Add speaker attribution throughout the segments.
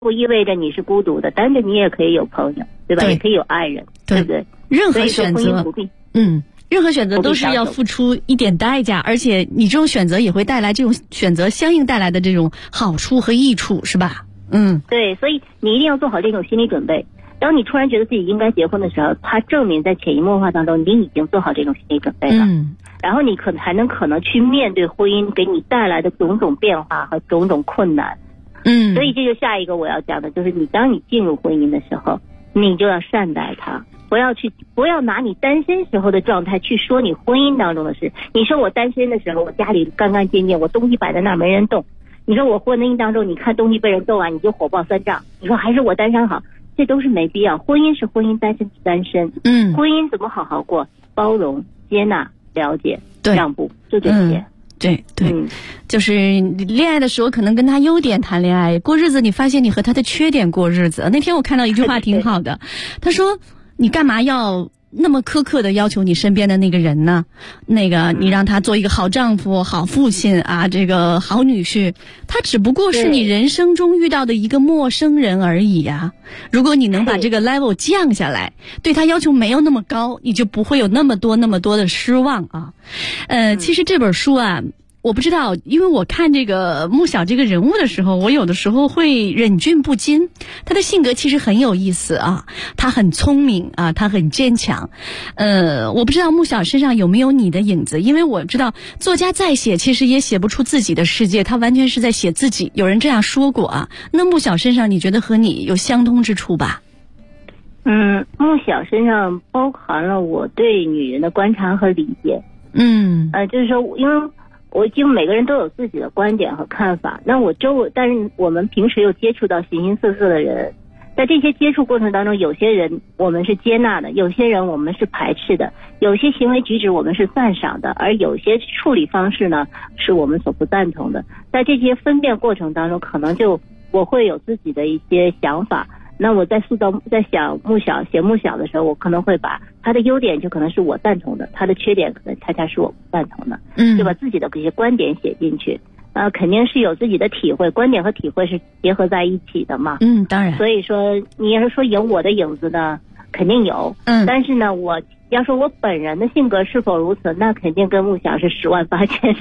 Speaker 1: 不意味着你是孤独的，但是你也可以有朋友，对吧？也可以有爱人，对不对？
Speaker 2: 任何选择，任何选择都是要付出一点代价，而且你这种选择也会带来这种选择相应带来的这种好处和益处，是吧？
Speaker 1: 对，所以你一定要做好这种心理准备。当你突然觉得自己应该结婚的时候，它证明在潜移默化当中你已经做好这种心理准备了。然后你可能去面对婚姻给你带来的种种变化和种种困难。所以这就下一个我要讲的，就是当你进入婚姻的时候，你就要善待它，不要拿你单身时候的状态去说你婚姻当中的事。你说我单身的时候，我家里干干净净，我东西摆在那儿没人动。你说我婚姻当中，你看东西被人动啊，你就火爆三丈。你说还是我单身好，这都是没必要。婚姻是婚姻，单身是单身。婚姻怎么好好过？包容、接纳、了解、让步，就这些。
Speaker 2: 对，就是恋爱的时候可能跟他优点谈恋爱，过日子你发现你和他的缺点过日子。那天我看到一句话挺好的，他说你干嘛要那么苛刻的要求你身边的那个人呢？你让他做一个好丈夫、好父亲啊，这个好女婿，他只不过是你人生中遇到的一个陌生人而已呀。如果你能把这个 level 降下来，对他要求没有那么高，你就不会有那么多的失望啊。其实这本书啊，我不知道，因为我看这个穆晓这个人物的时候，我有的时候会忍俊不禁。他的性格其实很有意思啊，他很聪明啊，他很坚强。我不知道穆晓身上有没有你的影子，因为我知道作家再写其实也写不出自己的世界，他完全是在写自己。有人这样说过啊，那穆晓身上你觉得和你有相通之处吧？
Speaker 1: 穆晓身上包含了我对女人的观察和理解。就是说，因为我几乎每个人都有自己的观点和看法，那但是我们平时又接触到形形色色的人，在这些接触过程当中，有些人我们是接纳的，有些人我们是排斥的，有些行为举止我们是赞赏的，而有些处理方式呢是我们所不赞同的。在这些分辨过程当中，可能我会有自己的一些想法。那我在写穆晓的时候，我可能会把他的优点就可能是我赞同的，他的缺点可能恰恰是我不赞同的，就把自己的这些观点写进去。肯定是有自己的体会，观点和体会是结合在一起的嘛。
Speaker 2: 当然。
Speaker 1: 所以说，你要是说有我的影子呢，肯定有。但是呢，我要说我本人的性格是否如此，那肯定跟穆晓是10万8千里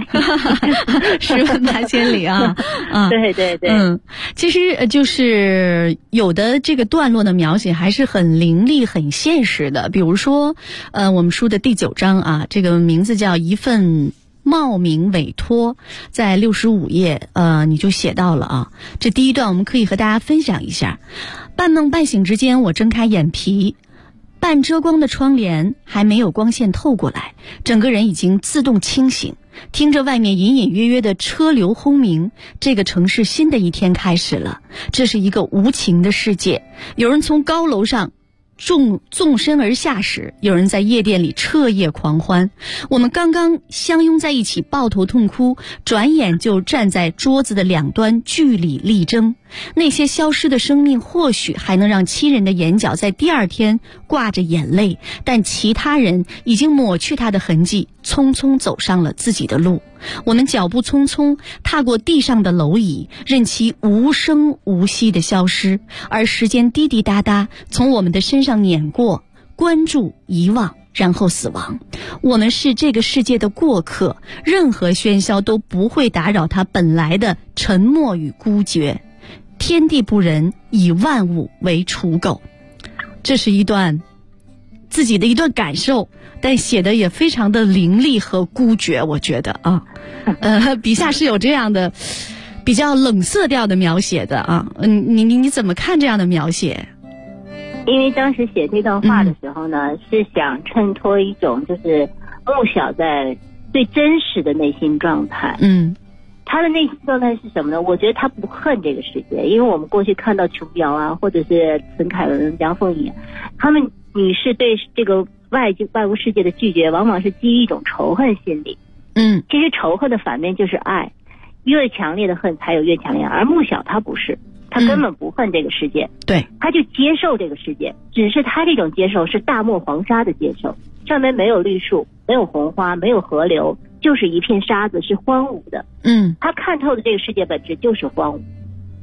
Speaker 2: ，10万8千里啊！
Speaker 1: 对。
Speaker 2: 其实就是有的这个段落的描写还是很凌厉、很现实的。比如说，我们书的第9章啊，这个名字叫一份冒名委托，在65页，你就写到了啊。这第一段我们可以和大家分享一下。半梦半醒之间，我睁开眼皮，半遮光的窗帘还没有光线透过来，整个人已经自动清醒，听着外面隐隐约约的车流轰鸣，这个城市新的一天开始了。这是一个无情的世界，有人从高楼上纵身而下时，有人在夜店里彻夜狂欢。我们刚刚相拥在一起抱头痛哭，转眼就站在桌子的两端据理力争。那些消失的生命或许还能让亲人的眼角在第二天挂着眼泪，但其他人已经抹去他的痕迹，匆匆走上了自己的路。我们脚步匆匆踏过地上的蝼蚁，任其无声无息地消失，而时间滴滴答答从我们的身上碾过，关注、遗忘，然后死亡。我们是这个世界的过客，任何喧嚣都不会打扰它本来的沉默与孤绝。天地不仁，以万物为刍狗。这是一段自己的一段感受，但写的也非常的凌厉和孤绝，我觉得啊，笔下是有这样的比较冷色调的描写的啊。你怎么看这样的描写？
Speaker 1: 因为当时写这段话的时候呢，是想衬托一种就是穆晓在最真实的内心状态。他的内心状态是什么呢？我觉得他不恨这个世界，因为我们过去看到琼瑶啊，或者是陈凯文、梁凤仪，他们女士对这个外物世界的拒绝，往往是基于一种仇恨心理。其实仇恨的反面就是爱，越强烈的恨才有越强烈。而穆晓他不是，他根本不恨这个世界，
Speaker 2: 对，
Speaker 1: 他就接受这个世界，只是他这种接受是大漠黄沙的接受，上面没有绿树，没有红花，没有河流，就是一片沙子，是荒芜的。他看透的这个世界本质就是荒芜。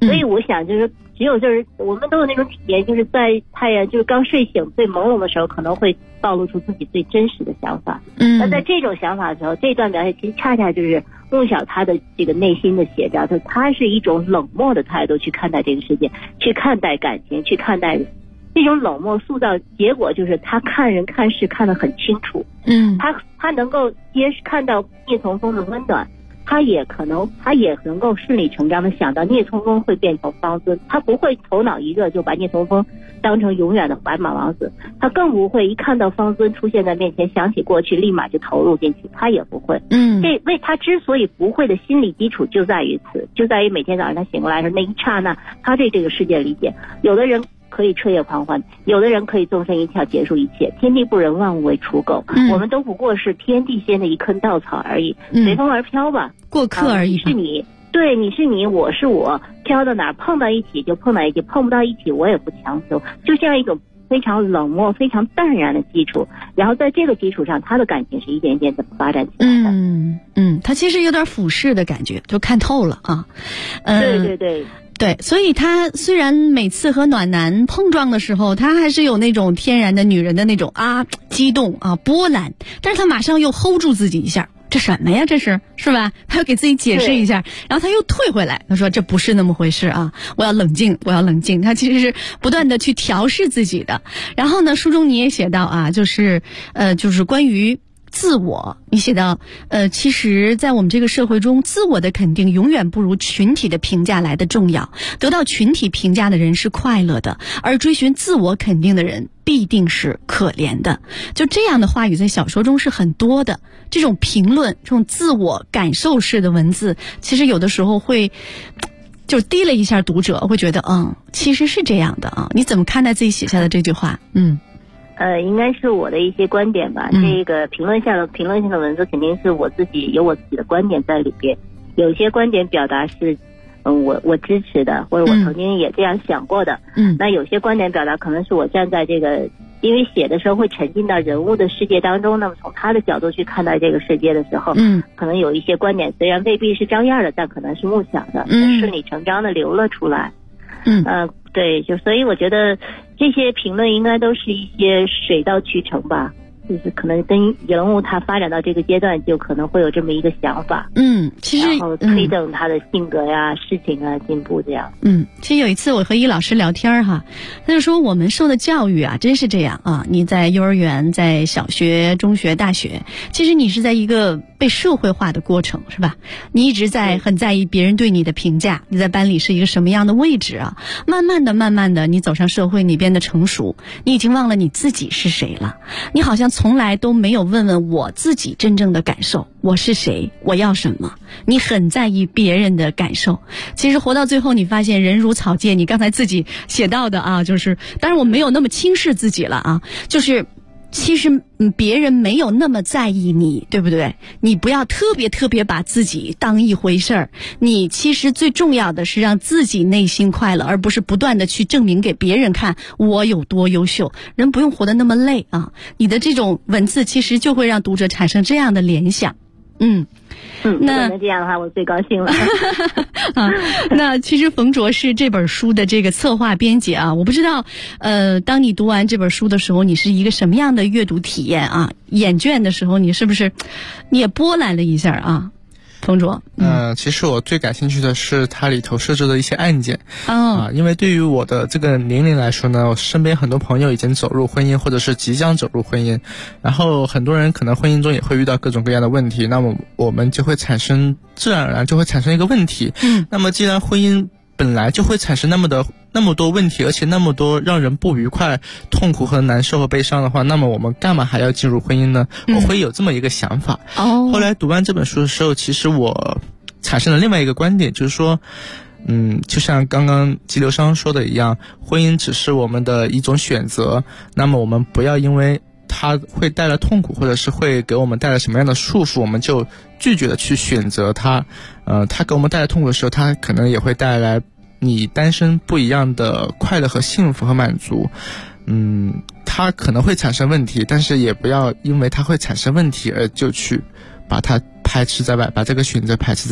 Speaker 1: 所以我想就是只有就是我们都有那种体验，就是在太阳就是刚睡醒最朦胧的时候，可能会暴露出自己最真实的想法。那在这种想法的时候，这段描写其实恰恰就是穆小他的这个内心的写照，就他是一种冷漠的态度去看待这个世界，去看待感情，去看待这种冷漠塑造结果就是他看人看事看得很清楚。他能够看到聂从峰的温暖，他也能够顺理成章的想到聂从峰会变成方尊，他不会头脑一热就把聂从峰当成永远的白马王子，他更不会一看到方尊出现在面前想起过去立马就投入进去，他也不会。他之所以不会的心理基础就在于此，就在于每天早上他醒过来的那一刹那，他对这个世界理解。有的人可以彻夜狂欢，有的人可以纵身一跳结束一切，天地不仁，万物为刍狗。我们都不过是天地间的一棵稻草而已，随风而飘吧，
Speaker 2: 过客而已。
Speaker 1: 是你，对，你是你，我是我，飘到哪儿碰到一起就碰到一起，碰不到一起我也不强求，就这样一种非常冷漠非常淡然的基础，然后在这个基础上他的感情是一点一点怎么发展起来的。
Speaker 2: 他其实有点俯视的感觉，就看透了啊。对，所以他虽然每次和暖男碰撞的时候，他还是有那种天然的女人的那种激动波澜，但是他马上又 hold 住自己一下，这什么呀，这是吧？他要给自己解释一下，然后他又退回来，他说这不是那么回事啊，我要冷静。他其实是不断的去调试自己的。然后呢，书中你也写到就是关于自我，你写到其实在我们这个社会中，自我的肯定永远不如群体的评价来的重要。得到群体评价的人是快乐的，而追寻自我肯定的人必定是可怜的。就这样的话语在小说中是很多的，这种评论，这种自我感受式的文字，其实有的时候会就低了一下读者，会觉得其实是这样的啊。你怎么看待自己写下的这句话？
Speaker 1: 应该是我的一些观点吧。这个评论性的文字肯定是有我自己的观点在里边。有些观点表达是我支持的，或者我曾经也这样想过的。那有些观点表达可能是我站在这个，因为写的时候会沉浸到人物的世界当中，那么从他的角度去看待这个世界的时候，可能有一些观点虽然未必是张燕的，但可能是穆小的，顺理成章的流了出来。对，所以我觉得这些评论应该都是一些水到渠成吧，就是可能跟人物他发展到这个阶段，就可能会有这么一个想法。其实然后推动他的性格呀、事情啊进步这样。
Speaker 2: 其实有一次我和一老师聊天他就说我们受的教育真是这样你在幼儿园、在小学、中学、大学，其实你是在一个被社会化的过程，是吧？你一直在很在意别人对你的评价，你在班里是一个什么样的位置慢慢的你走上社会，你变得成熟，你已经忘了你自己是谁了，你好像从来都没有问问我自己真正的感受，我是谁，我要什么。你很在意别人的感受，其实活到最后你发现人如草芥，你刚才自己写到的就是当然我没有那么轻视自己了就是其实别人没有那么在意你，对不对？你不要特别把自己当一回事儿，你其实最重要的是让自己内心快乐，而不是不断的去证明给别人看我有多优秀。人不用活得那么累你的这种文字其实就会让读者产生这样的联想。
Speaker 1: 那这样的话我最高兴了
Speaker 2: 那其实冯卓是这本书的这个策划编辑我不知道当你读完这本书的时候，你是一个什么样的阅读体验眼倦的时候，你是不是你也波澜了一下冯卓？
Speaker 3: 其实我最感兴趣的是它里头设置的一些案件因为对于我的这个年龄来说呢，我身边很多朋友已经走入婚姻，或者是即将走入婚姻，然后很多人可能婚姻中也会遇到各种各样的问题，那么我们就会自然而然就会产生一个问题。那么既然婚姻本来就会产生那么多问题，而且那么多让人不愉快、痛苦和难受和悲伤的话，那么我们干嘛还要进入婚姻呢？我会有这么一个想法。后来读完这本书的时候，其实我产生了另外一个观点，就是说就像刚刚激流商说的一样，婚姻只是我们的一种选择，那么我们不要因为它会带来痛苦，或者是会给我们带来什么样的束缚，我们就拒绝的去选择它。它给我们带来痛苦的时候，它可能也会带来你单身不一样的快乐和幸福和满足。它可能会产生问题，但是也不要因为它会产生问题而就去把它排斥在外，把这个选择排斥在外。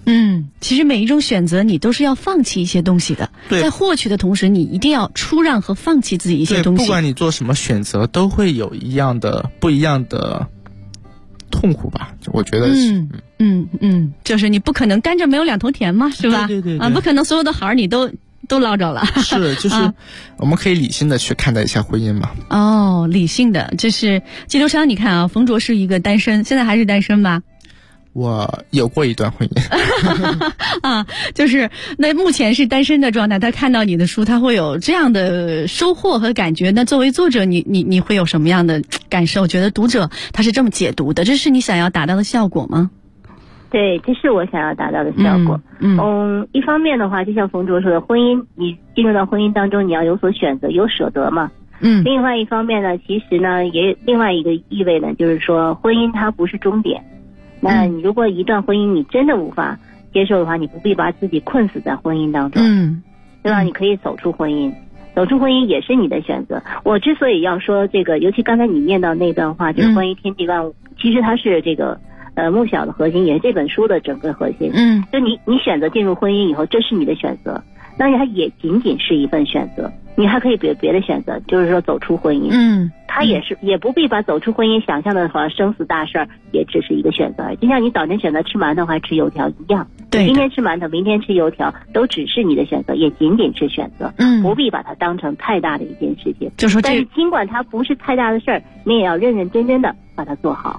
Speaker 2: 其实每一种选择你都是要放弃一些东西的，在获取的同时，你一定要出让和放弃自己一些东西。
Speaker 3: 不管你做什么选择，都会有不一样的痛苦吧？我觉得是。
Speaker 2: 就是你不可能甘蔗没有两头甜嘛，是吧？
Speaker 3: 对，
Speaker 2: 不可能所有的好你都捞着了。
Speaker 3: 是，就是我们可以理性的去看待一下婚姻嘛。
Speaker 2: 理性的，就是季流商，你看啊，冯卓是一个单身，现在还是单身吧？
Speaker 3: 我有过一段婚姻
Speaker 2: 就是那目前是单身的状态。他看到你的书，他会有这样的收获和感觉。那作为作者，你会有什么样的感受？觉得读者他是这么解读的，这是你想要达到的效果吗？
Speaker 1: 对，这是我想要达到的效果。一方面的话，就像冯卓说的，婚姻你进入到婚姻当中，你要有所选择，有舍得嘛。另外一方面呢，其实呢也另外一个意味呢，就是说婚姻它不是终点。那你如果一段婚姻你真的无法接受的话，你不必把自己困死在婚姻当中，对吧？你可以走出婚姻，走出婚姻也是你的选择。我之所以要说这个，尤其刚才你念到那段话，就是关于天地万物，其实它是这个穆小的核心，也是这本书的整个核心。就你选择进入婚姻以后，这是你的选择，那它也仅仅是一份选择，你还可以别的选择，就是说走出婚姻。它也不必把走出婚姻想象的话生死大事儿，也只是一个选择，就像你早晨选择吃馒头还吃油条一样。对，今天吃馒头，明天吃油条，都只是你的选择，也仅仅是选择。不必把它当成太大的一件事情。就说但是尽管它不是太大的事儿，你也要认认真真的把它做好。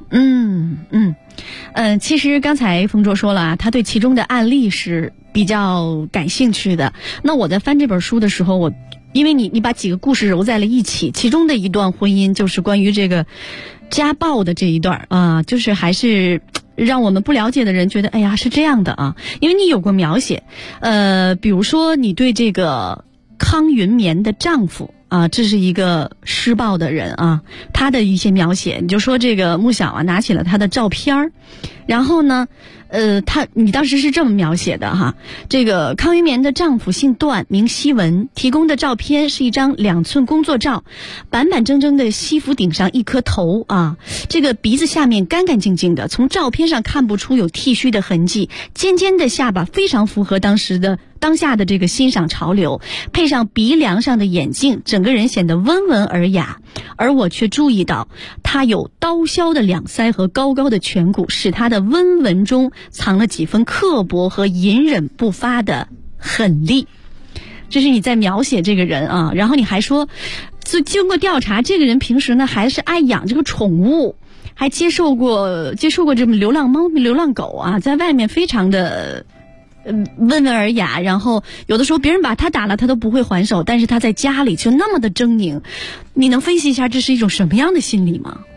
Speaker 2: 其实刚才冯卓说了啊，他对其中的案例是比较感兴趣的。那我在翻这本书的时候，因为你把几个故事揉在了一起，其中的一段婚姻就是关于这个家暴的这一段就是还是让我们不了解的人觉得，哎呀，是这样的啊，因为你有过描写，比如说你对这个康云棉的丈夫这是一个施暴的人他的一些描写，你就说这个穆小拿起了他的照片，然后呢你当时是这么描写的这个康云棉的丈夫姓段，名希文，提供的照片是一张2寸工作照，板板正正的西服顶上一颗头这个鼻子下面干干净净的，从照片上看不出有剃须的痕迹，尖尖的下巴非常符合当下的这个欣赏潮流，配上鼻梁上的眼镜，整个人显得温文尔雅。而我却注意到他有刀削的两腮和高高的颧骨，使他的温文中藏了几分刻薄和隐忍不发的狠戾。这是你在描写这个人然后你还说经过调查，这个人平时呢还是爱养这个宠物，还接受过这么流浪猫流浪狗在外面非常的温文尔雅，然后有的时候别人把他打了他都不会还手，但是他在家里就那么的狰狞。你能分析一下这是一种什么样的心理吗？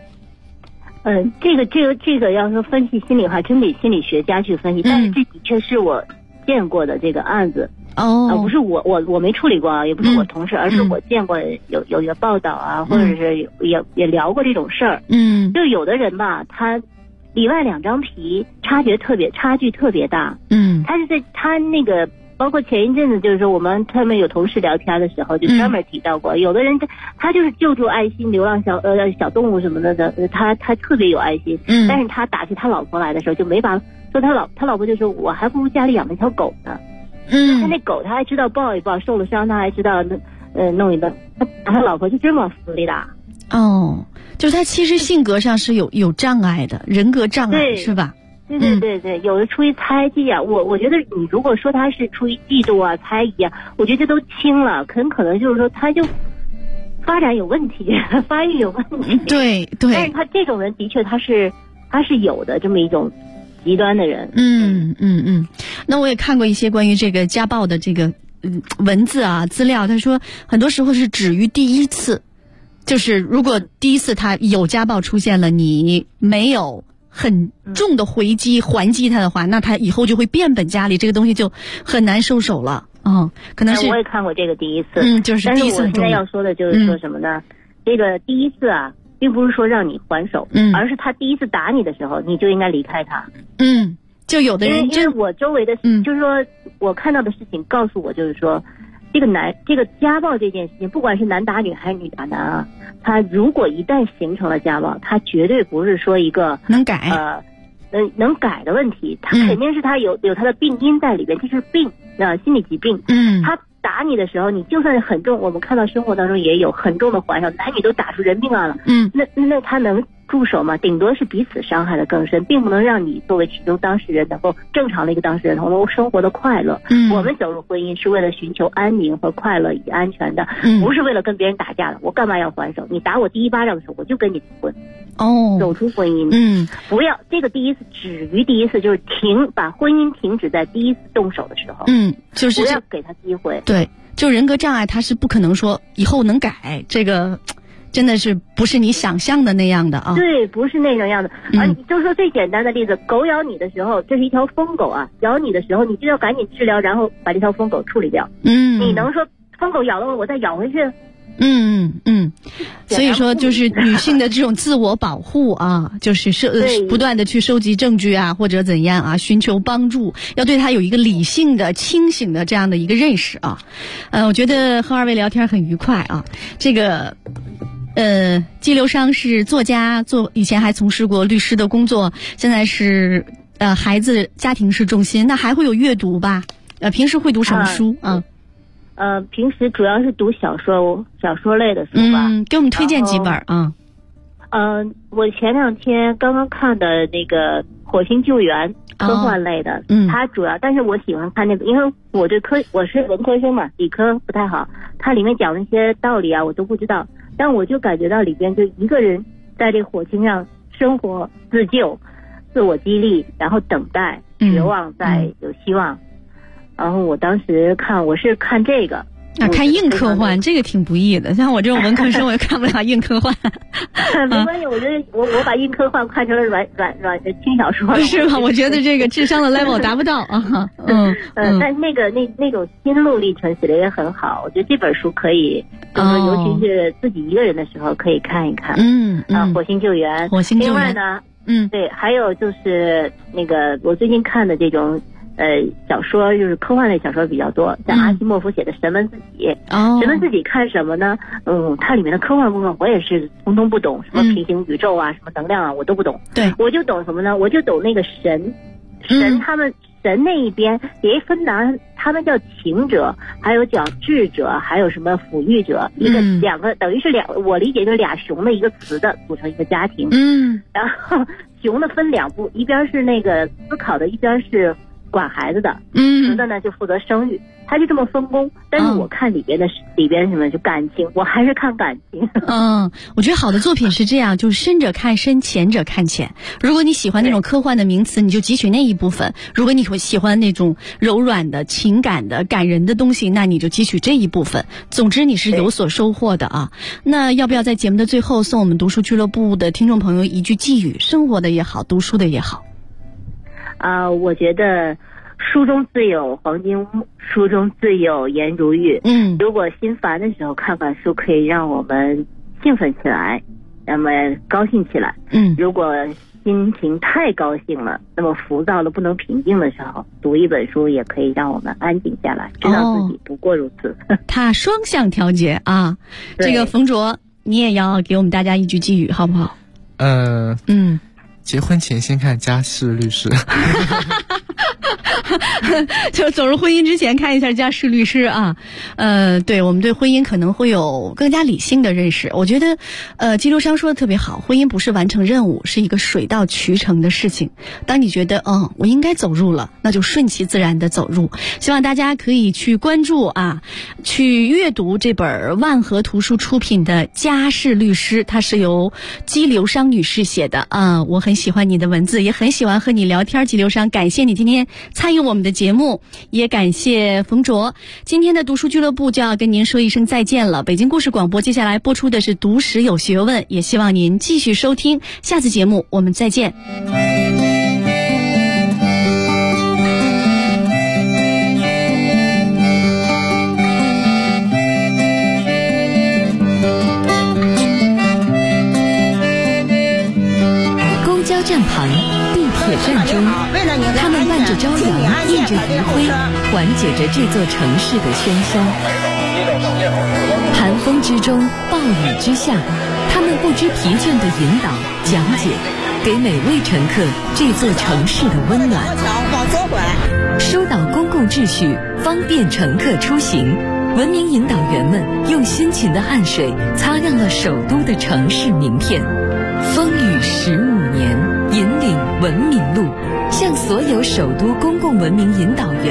Speaker 1: 这个要说分析心理的话，真得心理学家去分析，但是这的确是我见过的这个案子。不是我没处理过也不是我同事，而是我见过有一个报道或者是也聊过这种事儿。就有的人吧，他里外两张皮差距特别大。他是在他那个包括前一阵子就是说他们有同事聊天的时候就专门提到过，有的人他就是救助爱心流浪小动物什么的他特别有爱心。但是他打起他老婆来的时候就没把说他老婆就说我还不如家里养了一条狗呢。他那狗他还知道抱一抱，受了伤他还知道弄一弄，他老婆就这么死里打。
Speaker 2: 就是他其实性格上是有障碍的，人格障碍是吧？
Speaker 1: 对，有的出于猜忌我觉得你如果说他是出于嫉妒猜疑我觉得都轻了，很可能就是说他就发展有问题，发育有问题。对，但是他这种人的确他是有的这么一种极端的人。
Speaker 2: 那我也看过一些关于这个家暴的这个文字资料，他说很多时候是止于第一次，就是如果第一次他有家暴出现了，你没有很重的还击他的话，那他以后就会变本加厉，这个东西就很难收手了。可能是
Speaker 1: 我也看过这个第一次。
Speaker 2: 就是第一次。
Speaker 1: 但是我现在要说的就是说什么呢？这个第一次并不是说让你还手，而是他第一次打你的时候，你就应该离开他。
Speaker 2: 就有的人
Speaker 1: 因为我周围的就是说我看到的事情告诉我，就是说这个家暴这件事情，不管是男打女还是女打男他如果一旦形成了家暴，他绝对不是说一个
Speaker 2: 能改
Speaker 1: 能改的问题，他肯定是他有他的病因在里边，这是病心理疾病。他打你的时候，你就算是很重，我们看到生活当中也有很重的怀上，男女都打出人命案了。那他能住手吗？顶多是彼此伤害的更深，并不能让你作为其中当事人能够正常的一个当事人能够生活的快乐。我们走入婚姻是为了寻求安宁和快乐以及安全的，不是为了跟别人打架的。我干嘛要还手？你打我第一巴掌的时候，我就跟你离婚。走出婚姻。不要这个第一次止于第一次，就是把婚姻停止在第一次动手的时候。
Speaker 2: 就是
Speaker 1: 不要给他机会。
Speaker 2: 对，就人格障碍，他是不可能说以后能改，这个真的是不是你想象的那样的啊？
Speaker 1: 对，不是那种样的。你就说最简单的例子，狗咬你的时候，这是一条疯狗啊，咬你的时候，你就要赶紧治疗，然后把这条疯狗处理掉。你能说疯狗咬了我再咬回去？
Speaker 2: 所以说就是女性的这种自我保护啊，就是不断的去收集证据啊，或者怎样啊，寻求帮助，要对她有一个理性的、清醒的这样的一个认识啊。我觉得和二位聊天很愉快啊。这个季流觞是作家，以前还从事过律师的工作，现在是孩子家庭是重心。那还会有阅读吧？平时会读什么书啊？
Speaker 1: 平时主要是读小说类的书吧。
Speaker 2: 给我们推荐几本啊？
Speaker 1: 我前2天刚刚看的那个《火星救援》科幻类的，它主要，但是我喜欢看那个，因为我是文科生嘛，理科不太好，它里面讲的一些道理啊，我都不知道，但我就感觉到里边就一个人在这个火星上生活、自救、自我激励，然后等待、绝望，再有希望。然后我当时我是看这个。
Speaker 2: 看硬科幻这个挺不易的，像我这种文科生我也看不了硬科幻。
Speaker 1: 没关系，我觉得我把硬科幻看成了软的轻小说了。
Speaker 2: 是吗？我觉得这个智商的 level 达不到啊。
Speaker 1: 但那种心路历程写的也很好，我觉得这本书可以，就是尤其是自己一个人的时候可以看一看。火星救援。另外呢，对，还有就是那个我最近看的这种。小说就是科幻类小说比较多，像阿西莫夫写的《神问自己》。神问自己看什么呢？它里面的科幻部分我也是通通不懂，什么平行宇宙啊，什么能量啊，我都不懂。
Speaker 2: 对，
Speaker 1: 我就懂什么呢？我就懂那个神他们神那一边也分他们叫情者，还有叫智者，还有什么抚育者，两个等于是我理解就是俩熊的一个词的组成一个家庭。然后熊的分2部，一边是那个思考的，一边是管孩子的，雌的呢就负责生育，他就这么分工。但是我看里边什么就感情，我还是看感情。
Speaker 2: 我觉得好的作品是这样，就是深者看深，浅者看浅。如果你喜欢那种科幻的名词，你就汲取那一部分；如果你喜欢那种柔软的、情感的、感人的东西，那你就汲取这一部分。总之你是有所收获的啊。那要不要在节目的最后送我们读书俱乐部的听众朋友一句寄语，生活的也好，读书的也好？
Speaker 1: 我觉得书中自有黄金屋，书中自有颜如玉。如果心烦的时候看看书，可以让我们兴奋起来，那么高兴起来。如果心情太高兴了，那么浮躁了不能平静的时候，读一本书也可以让我们安静下来，知道自己不过如此。
Speaker 2: 它双向调节啊。这个冯卓，你也要给我们大家一句寄语好不好？
Speaker 3: 结婚前先看家事律师。
Speaker 2: 就走入婚姻之前看一下家事律师啊。对，我们对婚姻可能会有更加理性的认识。我觉得季流觞说的特别好，婚姻不是完成任务，是一个水到渠成的事情。当你觉得我应该走入了，那就顺其自然的走入。希望大家可以去关注啊，去阅读这本万和图书出品的家事律师，它是由季流觞女士写的啊。我很喜欢你的文字，也很喜欢和你聊天，季流觞，感谢你今天参与我们的节目，也感谢冯卓。今天的读书俱乐部就要跟您说一声再见了。北京故事广播接下来播出的是读史有学问，也希望您继续收听，下次节目我们再见。
Speaker 4: 站旁，地铁站中，他们伴着朝阳，映着余晖，缓解着这座城市的喧嚣。寒风之中，暴雨之下，他们不知疲倦地引导、讲解， 给每位乘客这座城市的温暖。
Speaker 5: 往左拐，
Speaker 4: 疏导公共秩序，方便乘客出行。文明引导员们用辛勤的汗水擦亮了首都的城市名片。风雨15年，引领文明路，向所有首都公共文明引导员